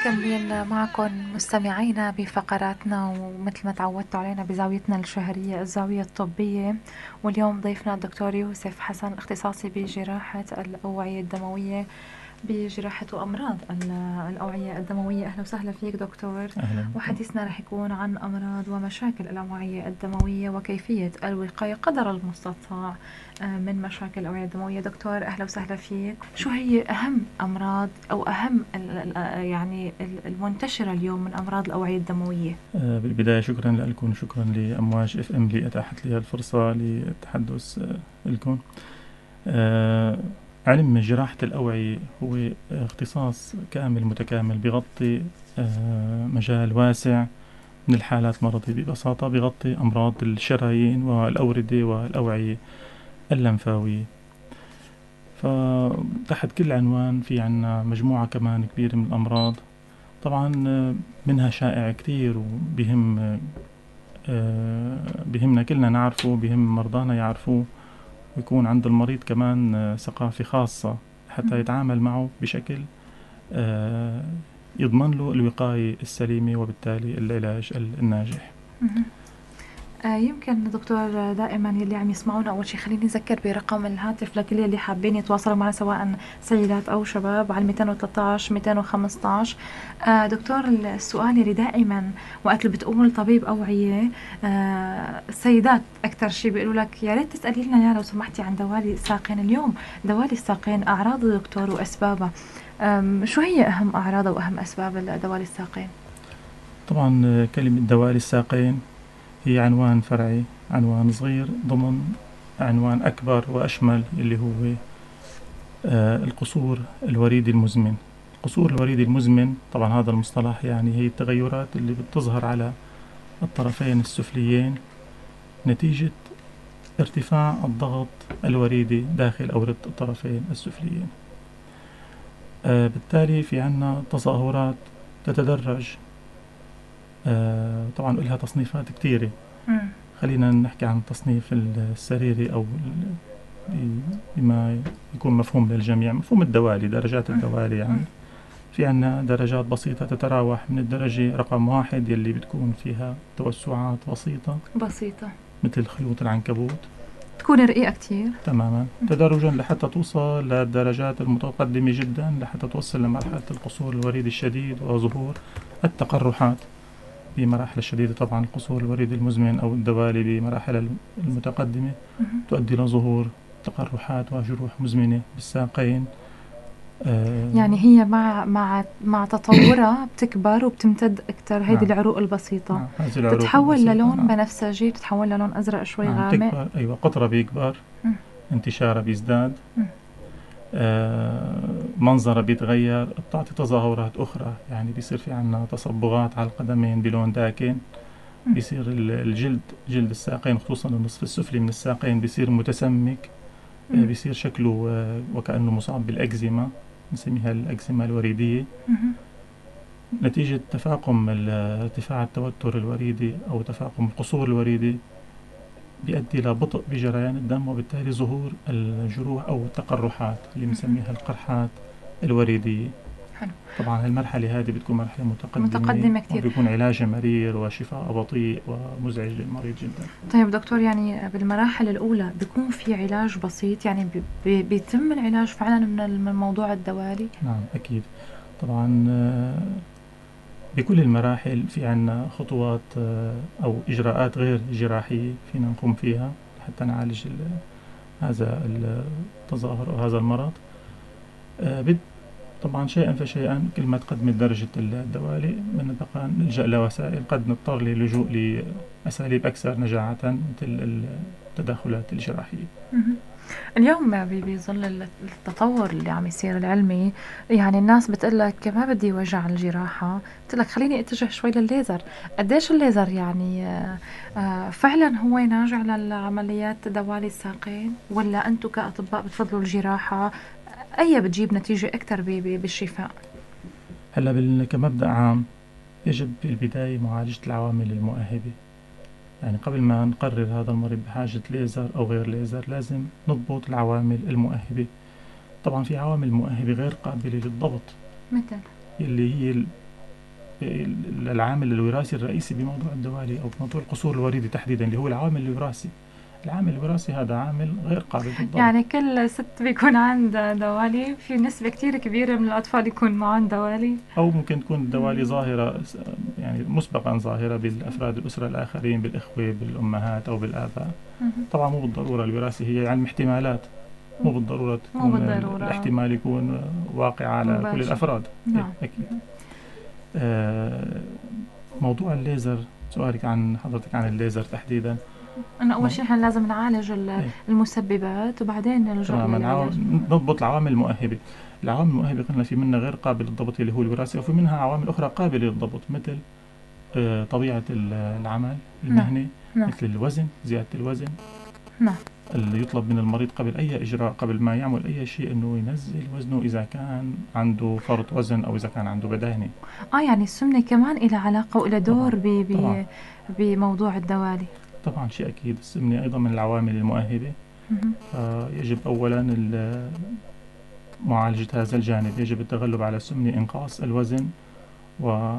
مكملين معكم مستمعينا بفقراتنا، ومثل ما تعودتوا علينا بزاويتنا الشهرية الزاوية الطبية. واليوم ضيفنا الدكتور يوسف حسن، اختصاصي بجراحة الأوعية الدموية، بجراحة وأمراض الأوعية الدموية. أهلا وسهلا فيك دكتور. أهلا بكم. وحديثنا رح يكون عن أمراض ومشاكل الأوعية الدموية وكيفية الوقاية قدر المستطاع من مشاكل الأوعية الدموية. دكتور أهلا وسهلا فيك. شو هي أهم أمراض أو أهم يعني المنتشرة اليوم من أمراض الأوعية الدموية؟ بالبداية شكرا لكم وشكرا لأمواج اف ام اللي أتاحت لي الفرصة للتحدث لكم. علم جراحة الأوعية هو اختصاص كامل متكامل بيغطي مجال واسع من الحالات المرضية. ببساطة بيغطي أمراض الشرايين والأوردة والأوعية اللمفاوية. فتحت كل عنوان في عنا مجموعة كمان كبيرة من الأمراض، طبعا منها شائع كتير وبهم بهمنا كلنا نعرفه، بهم مرضانا يعرفوه، ويكون عند المريض كمان ثقافة خاصة حتى يتعامل معه بشكل يضمن له الوقاية السليمة وبالتالي العلاج الناجح. يمكن دكتور دائما يلي عم يسمعونا أول شيء خليني أذكر برقم الهاتف لكل يلي حابين يتواصلوا معنا سواء سيدات أو شباب على 213 215. دكتور، السؤال اللي دائما وقت اللي بتقول طبيب أوعية السيدات أكثر شيء بيقولوا لك يا ريت تسألي لنا يا لو سمحتي عن دوالي الساقين. اليوم دوالي الساقين أعراضه دكتور وأسبابها، شو هي أهم أعراضها وأهم أسباب دوالي الساقين؟ طبعا كلمة دوالي الساقين هي عنوان فرعي، عنوان صغير ضمن عنوان أكبر وأشمل اللي هو القصور الوريدي المزمن. القصور الوريدي المزمن طبعا هذا المصطلح يعني هي التغيرات اللي بتظهر على الطرفين السفليين نتيجة ارتفاع الضغط الوريدي داخل أوردة الطرفين السفليين. بالتالي في عنا تظاهرات تتدرج، طبعا لها تصنيفات كتيرة. خلينا نحكي عن التصنيف السريري أو بما يكون مفهوم للجميع، مفهوم الدوالي، درجات الدوالي. يعني في عنا درجات بسيطة تتراوح من الدرجة رقم 1 يلي بتكون فيها توسعات بسيطة مثل خيوط العنكبوت، تكون رقيقة كتير تماما، تدرجا لحتى توصل للدرجات المتقدمة جدا لحتى توصل لمرحلة القصور الوريدي الشديد وظهور التقرحات بمراحل الشديدة. طبعا القصور الوريدي المزمن أو الدوالي بمراحل المتقدمة تؤدي لظهور تقرحات وجروح مزمنة بالساقين. يعني هي مع تطورها بتكبر وبتمتد أكتر. هيدي العروق البسيطة تتحول للون بنفسجي، تتحول للون أزرق شوي غامق. تكبر، أيوة، قطرها بيكبر، انتشارها بيزداد، منظرها بيتغير، بتعطي تظاهرات أخرى. يعني بيصير في عنا تصبغات على القدمين بلون داكن، بيصير جلد الساقين خصوصا النصف السفلي من الساقين بيصير متسمك، بيصير شكله وكأنه مصاب بالأكزيما، نسميها الأكزيما الوريدية، نتيجة تفاقم ارتفاع التوتر الوريدي أو تفاقم القصور الوريدي بيؤدي إلى بطء بجريان الدم، وبالتالي ظهور الجروح أو التقرحات اللي بنسميها القرحات الوريدية. حلو. طبعا المرحلة هذه بتكون مرحلة متقدمة كتير، وبيكون علاجها مرير وشفاء بطيء ومزعج للمريض جدا. طيب دكتور، يعني بالمراحل الأولى بيكون في علاج بسيط، يعني بيتم العلاج فعلا من موضوع الدوالي؟ نعم أكيد. طبعا بكل المراحل في عنا خطوات أو إجراءات غير جراحية فينا نقوم فيها حتى نعالج هذا التظاهر أو هذا المرض. طبعا شيئا فشيئا كل ما تقدمت درجة الدوالي بنبقى نلجأ لوسائل، قد نضطر للجوء لأساليب أكثر نجاعة مثل التدخلات الجراحية. اليوم بظل التطور اللي عم يصير العلمي، يعني الناس بتقلك ما بدي وجع الجراحة، بتقلك خليني اتجه شوي للليزر. قديش الليزر يعني فعلا هو ناجع للعمليات دوالي الساقين، ولا أنتم كأطباء بتفضلوا الجراحة؟ أي بتجيب نتيجة أكتر بالشفاء؟ هلا كمبدأ عام يجب في البداية معالجة العوامل المؤهبة. يعني قبل ما نقرر هذا المريض بحاجة ليزر أو غير ليزر لازم نضبط العوامل المؤهبة. طبعا في عوامل مؤهبة غير قابلة للضبط، مثل اللي هي العامل الوراثي الرئيسي بموضوع الدوالي أو بموضوع القصور الوريدي تحديدا، اللي هو العامل الوراثي. العامل الوراثي هذا عامل غير قابل للضبط. يعني كل ست بيكون عندها دوالي، في نسبة كتير كبيرة من الأطفال يكون معهم دوالي. أو ممكن تكون الدوالي ظاهرة يعني مسبقا ظاهرة بالأفراد الأسرة الآخرين، بالإخوة، بالأمهات أو بالآباء. طبعا مو بالضرورة الوراثة، هي علم احتمالات، مو بالضرورة تكون الاحتمال يكون واقع على كل الأفراد. نعم. أكيد. موضوع الليزر، سؤالك عن حضرتك عن الليزر تحديدا، أنا أول شيء لازم نعالج المسببات وبعدين نلجأ للعلاج. نضبط العوامل المؤهبة. العوامل المؤهبة قلنا في منها غير قابل للضبط اللي هو الوراثة، وفي منها عوامل أخرى قابلة للضبط، مثل طبيعة العمل المهني. نعم. مثل الوزن، زيادة الوزن. نعم. اللي يطلب من المريض قبل أي إجراء، قبل ما يعمل أي شيء، إنه ينزل وزنه إذا كان عنده فرط وزن أو إذا كان عنده بدانة. يعني السمنة كمان إلى علاقة وإلى دور بموضوع الدوالي. طبعا شيء أكيد. السمنة أيضا من العوامل المؤهبة. يجب أولا معالجة هذا الجانب، يجب التغلب على السمنة، إنقاص الوزن، و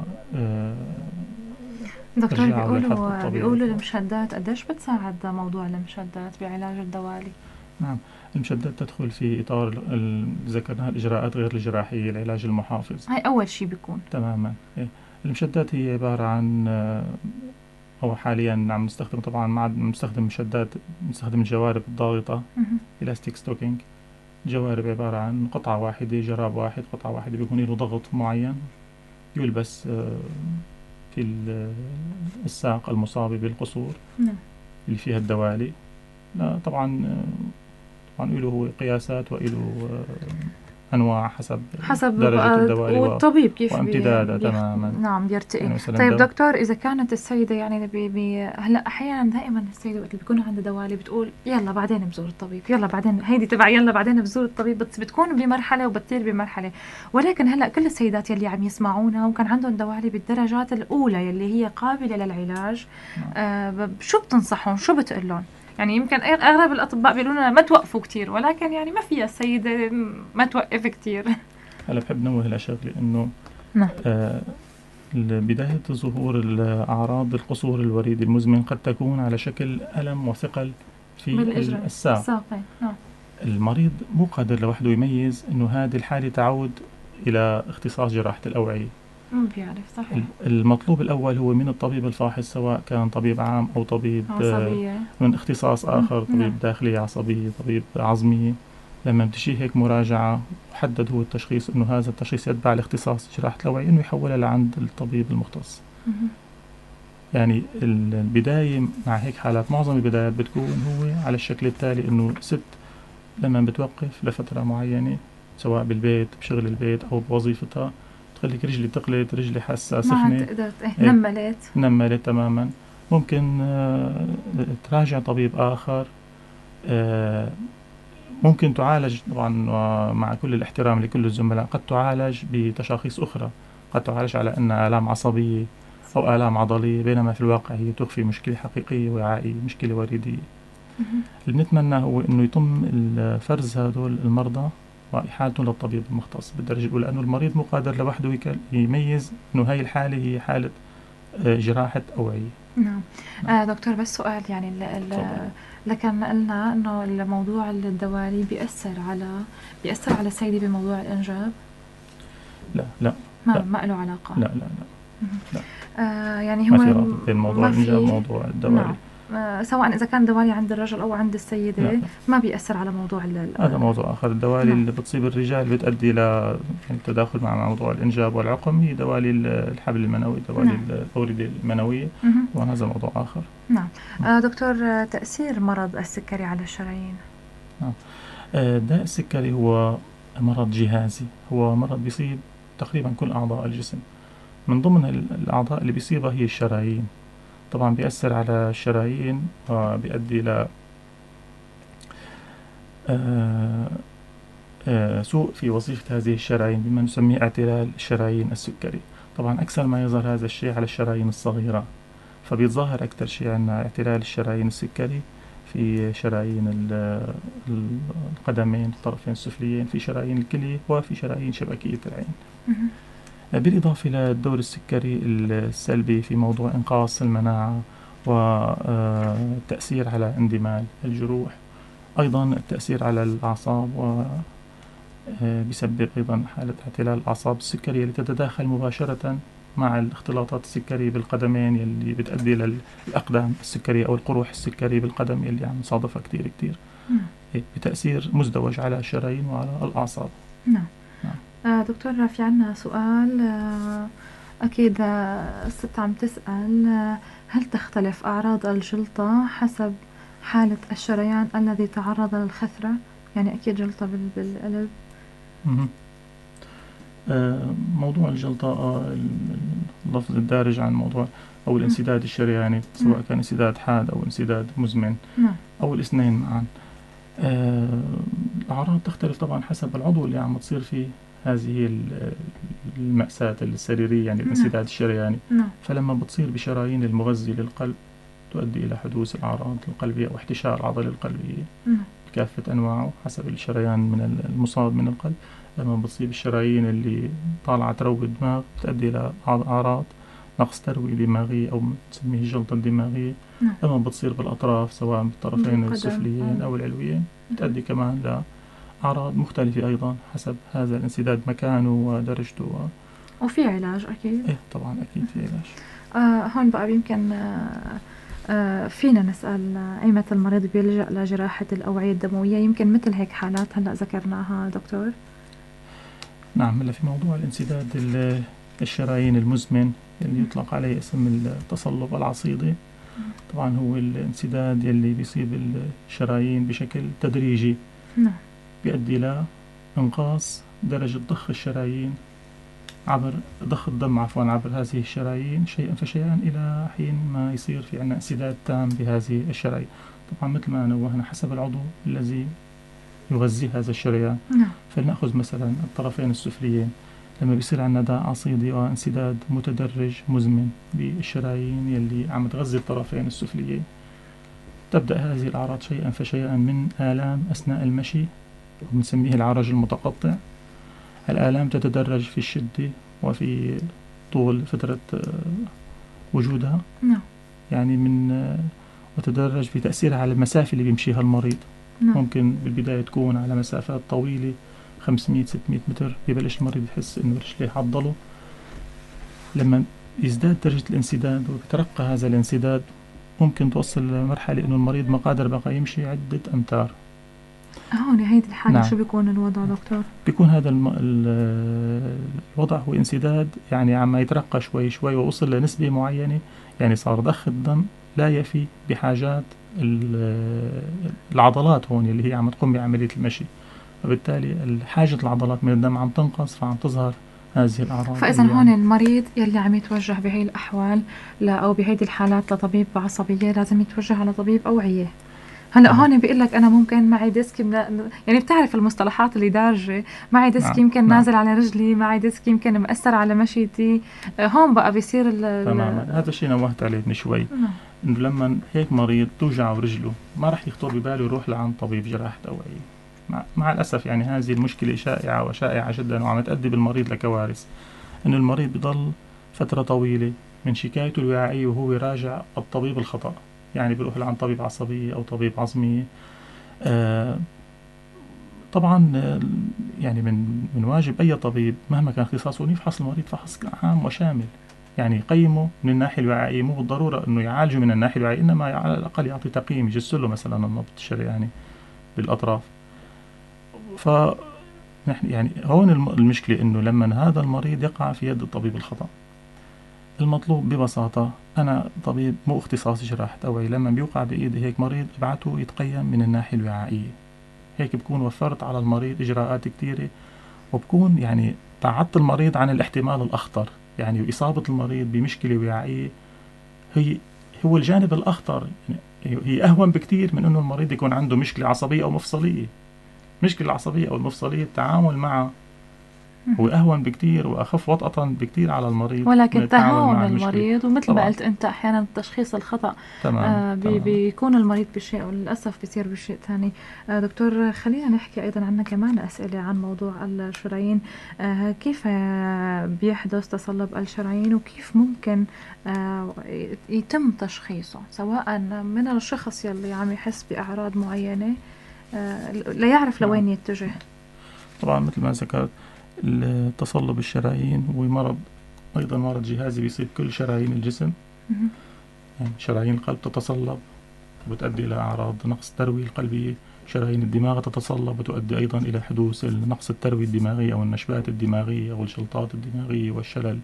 دكتور بيقولوا المشدات قديش بتساعد موضوع المشدات بعلاج الدوالي؟ نعم، المشدات تدخل في إطار ذكرناها الإجراءات غير الجراحية، العلاج المحافظ. هاي أول شيء بيكون. تماما. المشدات هي عبارة عن أو حاليا عم نستخدم، طبعا ما عاد نستخدم مشدات، نستخدم الجوارب الضاغطة، إلاستيك ستوكينج. جوارب عبارة عن قطعة واحدة، جراب واحد، قطعة واحدة، بيكون له ضغط معين، يلبس في الساق المصابة بالقصور اللي فيها الدوالي. لا طبعا له هو قياسات وله أنواع حسب درجة الدوالي والطبيب كيف وامتدادها تماما. نعم بيرتقي. يعني طيب دكتور، إذا كانت السيدة يعني هلا أحيانا دائما السيدة وقت اللي بيكون عندها دوالي بتقول يلا بعدين بزور الطبيب، يلا بعدين هيدي تبع يلا بعدين بزور الطبيب، بتكون بمرحلة وبتطير بمرحلة. ولكن هلا كل السيدات يلي عم يسمعونا وكان عندهم دوالي بالدرجات الأولى يلي هي قابلة للعلاج، شو بتنصحهم؟ شو بتقول لهم؟ يعني يمكن أغلب الأطباء بيقولوا لنا ما توقفوا كتير، ولكن يعني ما فيها السيدة ما توقف كتير. هلا بحب نوه لشغلة إنه بداية ظهور الأعراض القصور الوريدي المزمن قد تكون على شكل ألم وثقل في الساق. المريض مو قادر لوحده يميز إنه هذه الحالة تعود إلى اختصاص جراحة الأوعية. مو بيعرف. صحيح. المطلوب الأول هو من الطبيب الفاحص، سواء كان طبيب عام أو طبيب عصبية من اختصاص آخر، طبيب داخلية عصبية، طبيب عظمية. لما بتجي هيك مراجعة وحدد هو التشخيص إنه هذا التشخيص يتبع لاختصاص جراحة الأوعية، إنه يحولها لعند الطبيب المختص. يعني البداية مع هيك حالات، معظم البدايات بتكون هو على الشكل التالي، إنه ست لما بتوقف لفترة معينة، سواء بالبيت بشغل البيت أو بوظيفتها، تخليك رجلي تقلت، رجلي حاسة سخنة، نملت تماما. ممكن تراجع طبيب آخر. ممكن تعالج طبعا، مع كل الاحترام لكل الزملاء، قد تعالج بتشاخيص أخرى، قد تعالج على أنها آلام عصبية أو آلام عضلية، بينما في الواقع هي تخفي مشكلة حقيقية وعائية، مشكلة وريدية. اللي نتمنى هو أنه يتم فرز هذول المرضى وإحالتهم للطبيب المختص بالدرجة الأولى، لأنه المريض مو قادر لوحده يميز أنه هاي الحالة هي حالة جراحة أوعية. نعم. دكتور بس سؤال، يعني لكن قلنا أنه الموضوع الدوالي بيأثر على السيدة بموضوع الإنجاب؟ لا ما له علاقة. لا. يعني هو ما في رابط بين موضوع الإنجاب وموضوع الدوالي. نعم. سواء إذا كان دوالي عند الرجل أو عند السيدة، ما بيأثر على موضوع هذا موضوع آخر. الدوالي اللي بتصيب الرجال بتؤدي إلى التداخل مع موضوع الإنجاب والعقم، هي دوالي الحبل المنوي، دوالي الأوردة المنوية، وهذا موضوع آخر. نعم. دكتور، تأثير مرض السكري على الشرايين؟ داء السكري هو مرض جهازي، هو مرض بيصيب تقريبا كل أعضاء الجسم. من ضمن الأعضاء اللي بيصيبها هي الشرايين. طبعا بيأثر على الشرايين وبيؤدي إلى سوء في وظيفة هذه الشرايين، بما نسميه اعتلال الشرايين السكري. طبعا أكثر ما يظهر هذا الشيء على الشرايين الصغيرة، فبيتظاهر أكثر شيء عندنا اعتلال الشرايين السكري في شرايين القدمين، الطرفين السفليين، في شرايين الكلية، وفي شرايين شبكية العين. بالإضافة للدور السكري السلبي في موضوع إنقاص المناعة والتأثير على اندمال الجروح، أيضا التأثير على الأعصاب بيسبب أيضا حالة اعتلال الأعصاب السكرية اللي تتداخل مباشرة مع الاختلاطات السكرية بالقدمين يلي بتؤدي للأقدام السكرية أو القروح السكرية بالقدم يلي عم نصادفها كتير بتأثير مزدوج على الشرايين وعلى الأعصاب. نعم. دكتور، في عنا سؤال أكيد الست عم تسأل هل تختلف أعراض الجلطة حسب حالة الشريان الذي تعرض للخثرة؟ يعني أكيد جلطة بالقلب. موضوع الجلطة اللفظ الدارج عن موضوع أو الانسداد الشرياني، سواء كان انسداد حاد أو انسداد مزمن أو الاثنين معا. الأعراض تختلف طبعا حسب العضو اللي عم تصير فيه هذه المأساة السريرية، يعني الانسداد الشرياني. فلما بتصير بشرايين المغذي للقلب تؤدي إلى حدوث الأعراض القلبية أو احتشاء العضلة القلبية بكافة أنواعه حسب الشريان من المصاب من القلب. لما بتصيب الشرايين اللي طالعة تروي الدماغ بتؤدي إلى أعراض نقص تروية دماغية أو تسميه الجلطة الدماغية. لما بتصير بالأطراف سواء بالطرفين السفليين أو العلويين بتؤدي كمان لأعراض مختلفة أيضا حسب هذا الانسداد مكانه ودرجته. وفي علاج أكيد؟ إيه طبعا أكيد في علاج. هون بقى يمكن فينا نسأل أيمتى المريض بيلجأ لجراحة الأوعية الدموية؟ يمكن مثل هيك حالات هلأ ذكرناها دكتور. نعم، هلا في موضوع الانسداد الشرايين المزمن اللي يطلق عليه اسم التصلب العصيدي. طبعا هو الانسداد اللي بيصيب الشرايين بشكل تدريجي بيؤدي إلى إنقاص درجة ضخ الشرايين عبر ضخ الدم عبر هذه الشرايين شيئا فشيئا إلى حين ما يصير في عنا انسداد تام بهذه الشرايين. طبعا مثل ما نوهنا حسب العضو الذي يغذي هذا الشريان. فلنأخذ مثلا الطرفين السفليين، لما بيصير عنا داء عصيدي وانسداد متدرج مزمن بالشرايين يلي عم تغذي الطرفين السفليين، تبدأ هذه الأعراض شيئا فشيئا من آلام أثناء المشي وبنسميه العرج المتقطع. الآلام تتدرج في الشدة وفي طول فترة وجودها، يعني وتتدرج في تأثيرها على المسافة اللي بيمشيها المريض. ممكن بالبداية تكون على مسافات طويلة 500-600 متر، ببلش المريض يحس إنه رجليه حضله. لما يزداد درجة الانسداد ويترقى هذا الانسداد ممكن توصل لمرحلة إنه المريض ما قادر بقى يمشي عدة أمتار. هون هيدي الحالة شو بيكون الوضع دكتور؟ بيكون هذا الوضع هو انسداد يعني عم يترقى شوي شوي ووصل لنسبة معينة، يعني صار ضخ الدم لا يفي بحاجات العضلات هون اللي هي عم تقوم بعملية المشي، وبالتالي حاجة العضلات من الدم عم تنقص، فعم تظهر هذه الأعراض. فإذا هون المريض يلي عم يتوجه بهي الأحوال أو بهيدي الحالات لطبيب عصبية لازم يتوجه على طبيب أوعية. هلا هون بيقول لك انا ممكن معي ديسك يعني بتعرف المصطلحات اللي دارجه، معي ديسك يمكن نازل على رجلي، معي ديسك يمكن مأثر على مشيتي. هون بقى بيصير تماما هذا الشيء نوهت عليه من شوي، انه لما هيك مريض توجعه رجله ما راح يخطر بباله يروح لعند طبيب جراحة أوعية. مع الأسف يعني هذه المشكلة شائعة وشائعة جدا وعم تؤدي بالمريض لكوارث. انه المريض بضل فترة طويلة من شكايته الوعائية وهو يراجع الطبيب الخطأ، يعني بيروح لعند طبيب عصبية أو طبيب عظمية. طبعا يعني من واجب أي طبيب مهما كان اختصاصه يفحص المريض فحص عام وشامل، يعني يقيمه من الناحية الوعائية، مو بالضرورة أنه يعالجه من الناحية الوعائية، إنما على الأقل يعطي تقييم، يجس له مثلا النبض الشرياني بالأطراف. فنحن يعني هون المشكلة إنه لما هذا المريض يقع في يد الطبيب الخطأ، المطلوب ببساطة أنا طبيب مو اختصاصي جراحة أوعية، لما بيوقع بإيدي هيك مريض ابعته يتقيم من الناحية الوعائية. هيك بكون وفرت على المريض إجراءات كتيرة، وبكون يعني بعدت المريض عن الاحتمال الأخطر، يعني إصابة المريض بمشكلة وعائية هو الجانب الأخطر، يعني هي أهون بكتير من إنه المريض يكون عنده مشكلة عصبية أو مفصلية. مشكلة العصبية أو المفصلية التعامل مع هو أهون بكتير وأخف وطأة بكتير على المريض من ولكن التعامل تهاون مع المشكلة. المريض، ومثل ما طبعا قلت أنت أحيانا التشخيص الخطأ تماما. بيكون المريض بشيء وللأسف بيصير بشيء ثاني. دكتور، خلينا نحكي أيضا، عنا كمان أسئلة عن موضوع الشرايين. كيف بيحدث تصلب الشرايين، وكيف ممكن يتم تشخيصه، سواء من الشخص يلي عم يحس بأعراض معينة لا يعرف نعم. لوين يتجه. طبعا مثل ما ذكرت، التصلب الشرايين هو مرض، أيضا مرض جهازي بيصيب كل شرايين الجسم. يعني شرايين القلب تتصلب وتؤدي إلى أعراض نقص التروية القلبية. شرايين الدماغ تتصلب وتؤدي أيضا إلى حدوث نقص التروية الدماغية أو النشبات الدماغية أو الجلطات الدماغية والشلل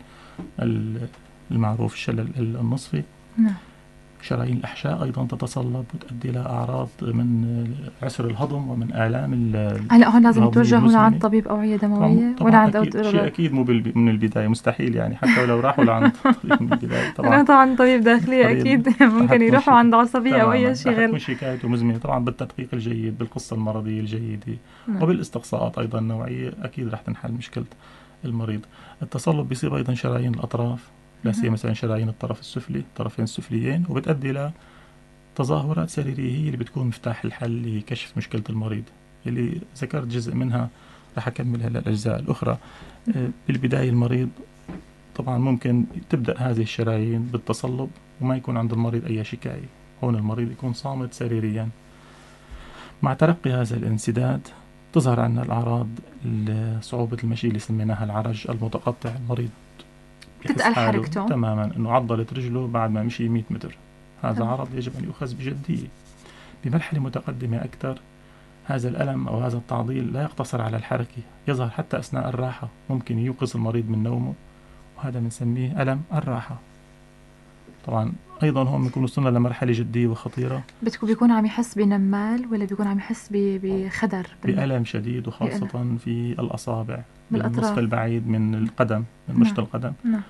المعروف الشلل النصفي. نعم. شرايين الأحشاء أيضا تتصلب وتؤدي إلى أعراض من عسر الهضم ومن آلام هلا هون لازم الهضمية يتوجهوا لعند المزمنة. طبيب أوعية دموية طبعا ولا عند أكيد شيء أكيد مو من البداية مستحيل، يعني حتى ولو راحوا لعند طبيب من البداية لا طبعا طبعا طبيب داخلية مريض أكيد رح ممكن تكون يروحوا عند عصبية أو أي تماما شيء رح غير. تكون شكايته مزمنة طبعا بالتدقيق الجيد، بالقصة المرضية الجيدة، نعم. وبالاستقصاءات أيضا النوعية، أكيد رح تنحل مشكلة المريض. التصلب بيصيب أيضا شرايين الأطراف، لا سيما مثلا شرايين الطرف السفلي، الطرفين السفليين، وبتؤدي إلى تظاهرات سريرية هي اللي بتكون مفتاح الحل لكشف مشكلة المريض، اللي ذكرت جزء منها، رح أكمل هلا الأجزاء الأخرى. بالبداية المريض طبعا ممكن تبدأ هذه الشرايين بالتصلب وما يكون عند المريض أي شكاية، هون المريض يكون صامت سريريا. مع تلقي هذا الانسداد تظهر عندنا الأعراض، صعوبة المشي اللي سميناها العرج المتقطع. المريض بحس تتقل حاله حركته تماما أنه عضلت رجله بعد ما مشي 100 متر. هذا تمام. عرض يجب أن يؤخذ بجدية. بمرحلة متقدمة أكثر، هذا الألم أو هذا التعضيل لا يقتصر على الحركة، يظهر حتى أثناء الراحة، ممكن يوقظ المريض من نومه، وهذا بنسميه ألم الراحة. طبعا أيضا هون بنكون وصلنا لمرحلة جدية وخطيرة. بيكون عم يحس بنمال ولا بيكون عم يحس بخدر بألم شديد، وخاصة في الأصابع بالنصف بالأطراف. البعيد من القدم، من نعم. مشط القدم. نعم.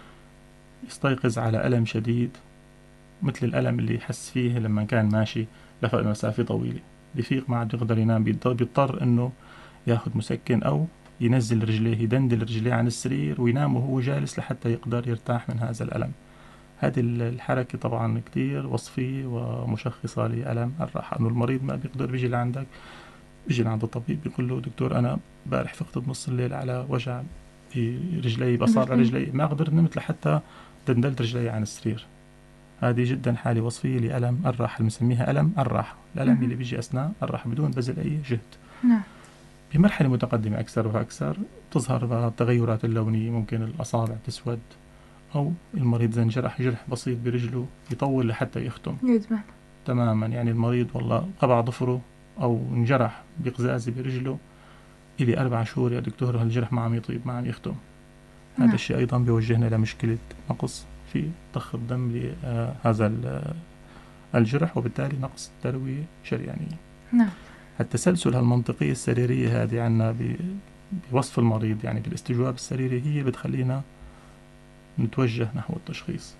يستيقظ على ألم شديد مثل الألم اللي يحس فيه لما كان ماشي لمسافة طويلة. بيفيق ما عاد يقدر ينام، بيضطر إنه ياخذ مسكن أو ينزل رجليه، يدندل رجليه عن السرير وينام وهو جالس لحتى يقدر يرتاح من هذا الألم. هذه الحركة طبعا كتير وصفية ومشخصة لألم الراحة، إنه المريض ما بيقدر بيجي لعندك، بيجي لعند الطبيب بيقول له دكتور أنا بارح فقت بنص الليل على وجع في رجلي، بأصابع رجلي، ما قدرت نمت لحتى دندلت رجلي عن السرير. هذه جدا حالة وصفية لألم الراحة، اللي بنسميها ألم الراحة، الألم اللي بيجي أثناء الراحة بدون بذل أي جهد. نعم. بمرحلة متقدمة أكثر وأكثر تظهر بقى التغيرات اللونية، ممكن الأصابع تسود، أو المريض إذا انجرح جرح بسيط برجله يطول لحتى يختم يدمن تماما. يعني المريض والله قطع ضفره أو انجرح بقزازة برجله إلي 4 شهور يا دكتور هالجرح ما عم يطيب، ما عم يختم. هذا الشيء أيضا بيوجهنا لمشكلة نقص في ضخ الدم لهذا الجرح، وبالتالي نقص تروية شريانية. نعم. التسلسل المنطقية السريرية هذه عنا بوصف المريض، يعني بالاستجواب السريري، هي بتخلينا نتوجه نحو التشخيص.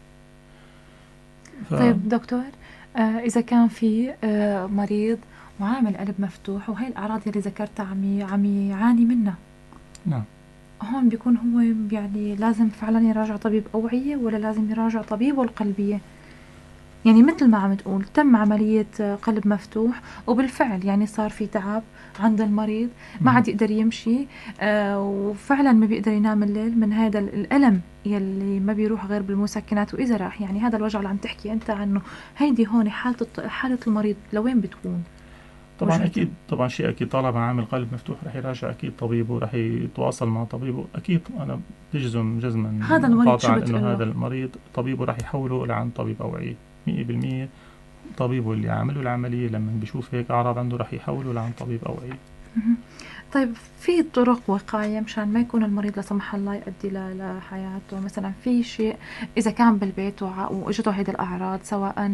طيب دكتور، إذا كان في مريض وعامل قلب مفتوح وهي الأعراض اللي ذكرتها عم يعاني منها، نعم، هون بيكون هو يعني لازم فعلا يراجع طبيب أوعية ولا لازم يراجع طبيبه القلبية؟ يعني مثل ما عم تقول تم عملية قلب مفتوح وبالفعل يعني صار في تعب عند المريض، ما عاد يقدر يمشي، وفعلا ما بيقدر ينام الليل من هذا الألم يلي ما بيروح غير بالمسكنات. وإذا راح يعني هذا الوجع اللي عم تحكي أنت عنه، هيدي هون حالة المريض لوين بتكون؟ طبعا وجهة. أكيد، طبعا شيء أكيد، طالما عامل قلب مفتوح رح يراجع أكيد طبيبه، رح يتواصل مع طبيبه أكيد. أنا بجزم جزما هذا المريض شو قاطعا إنه بتقول هذا له؟ المريض طبيبه رح يحوله لعند طبيب أوعية 100%. طبيبه اللي عامله العملية لما بيشوف هيك أعراض عنده رح يحوله لعند طبيب أوعية. طيب في طرق وقاية مشان ما يكون المريض لا سمح الله يؤدي لحياته؟ مثلا في شيء إذا كان بالبيت وإجته هيدي الأعراض، سواء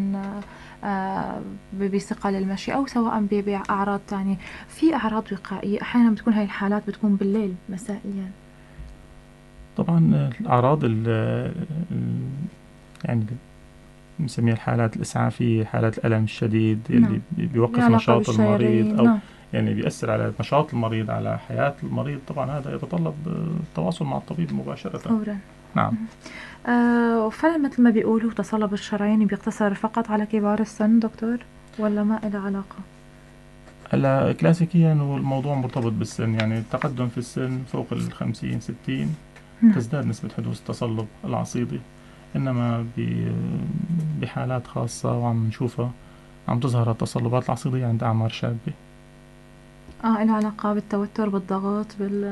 بثقل المشي أو سواء بأعراض تانية، في أعراض وقائية أحيانا بتكون هاي الحالات بتكون بالليل مسائيا. طبعا الأعراض يعني بنسميها الحالات الإسعافية، حالات الألم الشديد اللي بيوقف علاقة نشاط المريض، بالشرايين. أو نعم. يعني بيأثر على نشاط المريض، على حياة المريض، طبعا هذا يتطلب التواصل مع الطبيب مباشرة. فورا. نعم. وفعلا مثل ما بيقولوا تصلب الشرايين بيقتصر فقط على كبار السن دكتور ولا ما إله علاقة؟ هلا كلاسيكيا الموضوع مرتبط بالسن، يعني التقدم في السن فوق 50 60 نعم. تزداد نسبة حدوث التصلب العصيبي، إنما بحالات خاصة وعم نشوفها عم تظهر التصلبات العصيبية عند أعمار شابة. إله علاقة بالتوتر، بالضغط،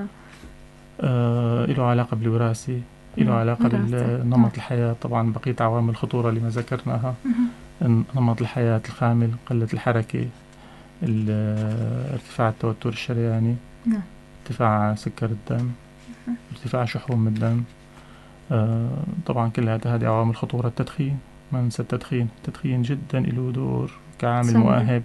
له علاقة بالوراثة، له علاقة وراثة. بنمط الحياة، طبعا بقية عوامل الخطورة اللي ما ذكرناها، نمط الحياة الخامل، قلة الحركة، ارتفاع التوتر الشرياني، نعم. ارتفاع سكر الدم، ارتفاع شحوم الدم. طبعا كل هذه عوامل خطورة. التدخين، ما ننسى التدخين جدا له دور كعامل سلبي. مؤهب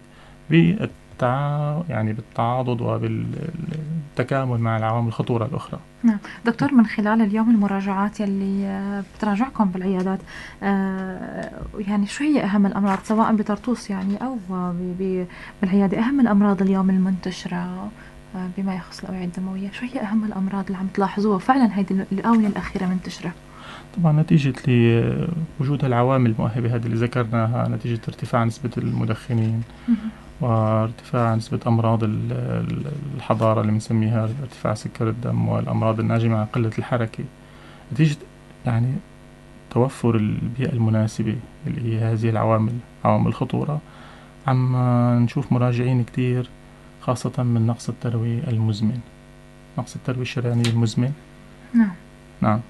يعني بالتعاضد وبالتكامل مع العوامل الخطورة الأخرى. نعم دكتور، من خلال اليوم المراجعات يلي بتراجعكم بالعيادات، يعني شو هي أهم الأمراض سواء بطرطوس يعني أو بالعيادة، أهم الأمراض اليوم المنتشرة بما يخص الأوعية الدموية؟ شو هي أهم الأمراض اللي عم تلاحظوها فعلا هيدي الآونة الأخيرة منتشرة؟ طبعا نتيجة لوجود العوامل المؤهبة هذه اللي ذكرناها، نتيجة ارتفاع نسبة المدخنين وارتفاع نسبة أمراض الحضارة اللي بنسميها ارتفاع سكر الدم والأمراض الناجمة عن قلة الحركة، نتيجة يعني توفر البيئة المناسبة اللي هي هذه العوامل، عوامل الخطورة. عم نشوف مراجعين كتير خاصة من نقص التروي المزمن، نقص التروي الشرياني المزمن. نعم. نعم.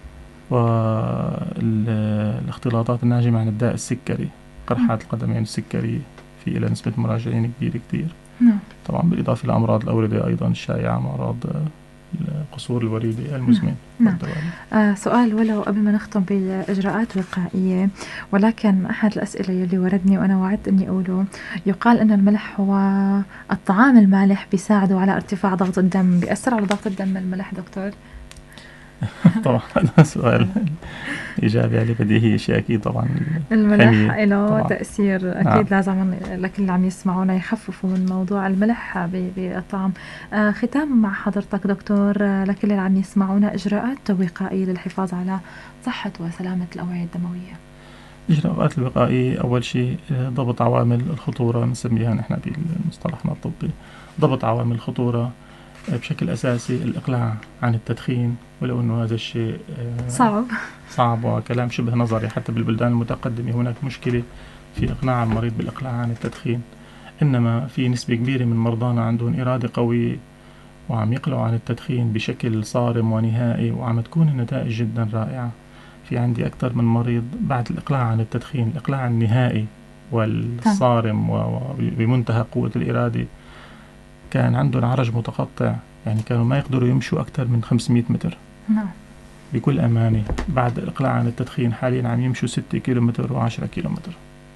والاختلاطات الناجمة عن الداء السكري، قرحات القدمين السكرية، في إلى نسبة مراجعين كبيرة كتير. نعم. طبعا بالإضافة لأمراض الأوردة أيضا الشائعة، أمراض القصور الوريدي المزمن. نعم. سؤال ولو قبل ما نختم بإجراءات وقائية، ولكن أحد الأسئلة يلي وردني وأنا وعدت أني أقوله، يقال أن الملح هو الطعام المالح بيساعده على ارتفاع ضغط الدم، بيأثر على ضغط الدم الملح دكتور؟ طبعا هذا سؤال إجابة عليه بديهية شيء أكيد. طبعا الملح له تأثير أكيد. نعم. لازم لكل اللي عم يسمعونا يخففوا من موضوع الملح بالطعام. ختام مع حضرتك دكتور، لكل اللي عم يسمعونا، إجراءات وقائية للحفاظ على صحة وسلامة الأوعية الدموية. إجراءات الوقائية أول شيء ضبط عوامل الخطورة، نسميها نحن بمصطلحنا الطبي ضبط عوامل الخطورة، بشكل أساسي الإقلاع عن التدخين، ولو أنه هذا الشيء صعب وكلام شبه نظري حتى بالبلدان المتقدمة، هناك مشكلة في إقناع المريض بالإقلاع عن التدخين، إنما في نسبة كبيرة من مرضانا عندهم إرادة قوية وعم يقلعوا عن التدخين بشكل صارم ونهائي، وعم تكون النتائج جدا رائعة. في عندي أكثر من مريض بعد الإقلاع عن التدخين، الإقلاع النهائي والصارم وبمنتهى قوة الإرادة، كان عندهم عرج متقطع، يعني كانوا ما يقدروا يمشوا أكثر من 500 متر. نعم. بكل أمانة بعد الإقلاع عن التدخين حاليا عم يمشوا 6 كيلومتر و10 كيلومتر.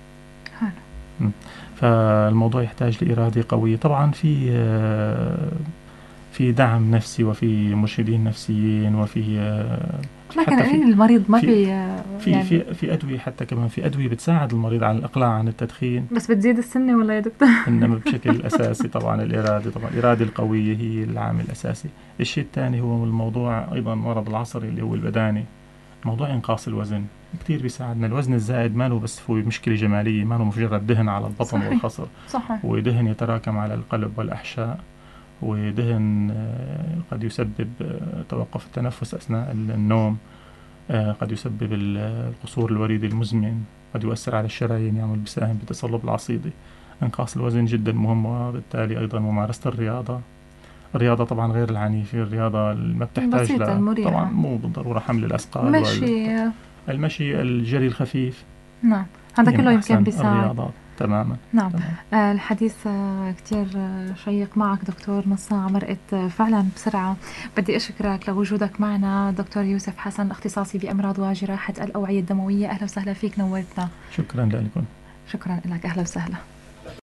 فالموضوع يحتاج لإرادة قوية. طبعا في دعم نفسي وفي مرشدين نفسيين وفي لكن المريض ما في أدوية، حتى كمان في أدوية بتساعد المريض على الإقلاع عن التدخين، بس بتزيد السنة ولا يا دكتور؟ إنما بشكل أساسي طبعا الإرادة، طبعا الإرادة القوية هي العامل الأساسي. الشيء الثاني هو الموضوع أيضا مرض العصري اللي هو البداني، موضوع إنقاص الوزن كتير بيساعدنا. الوزن الزائد ما له بس هو مشكلة جمالية، ما له مجرد دهن على البطن. صحيح. والخصر. صحيح. ودهن يتراكم على القلب والأحشاء، ودهن قد يسبب توقف التنفس أثناء النوم، قد يسبب القصور الوريدي المزمن، قد يؤثر على الشرايين، يعمل بيساهم بتصلب العصيدي. إنقاص الوزن جدا مهم، وبالتالي أيضا ممارسة الرياضة طبعا غير العنيفة، الرياضة اللي ما بتحتاج طبعا مو بالضرورة حمل الأثقال، المشي، الجري الخفيف. نعم، هذا كله يمكن بيساعد. الرياضات تماما. نعم. الحديث كتير شيق معك دكتور، نص ساعة مرقت فعلا بسرعة. بدي أشكرك لوجودك معنا دكتور يوسف حسن، اختصاصي بأمراض وجراحة الأوعية الدموية. أهلا وسهلا فيك، نورتنا. شكرا لكم. شكرا لك، أهلا وسهلا.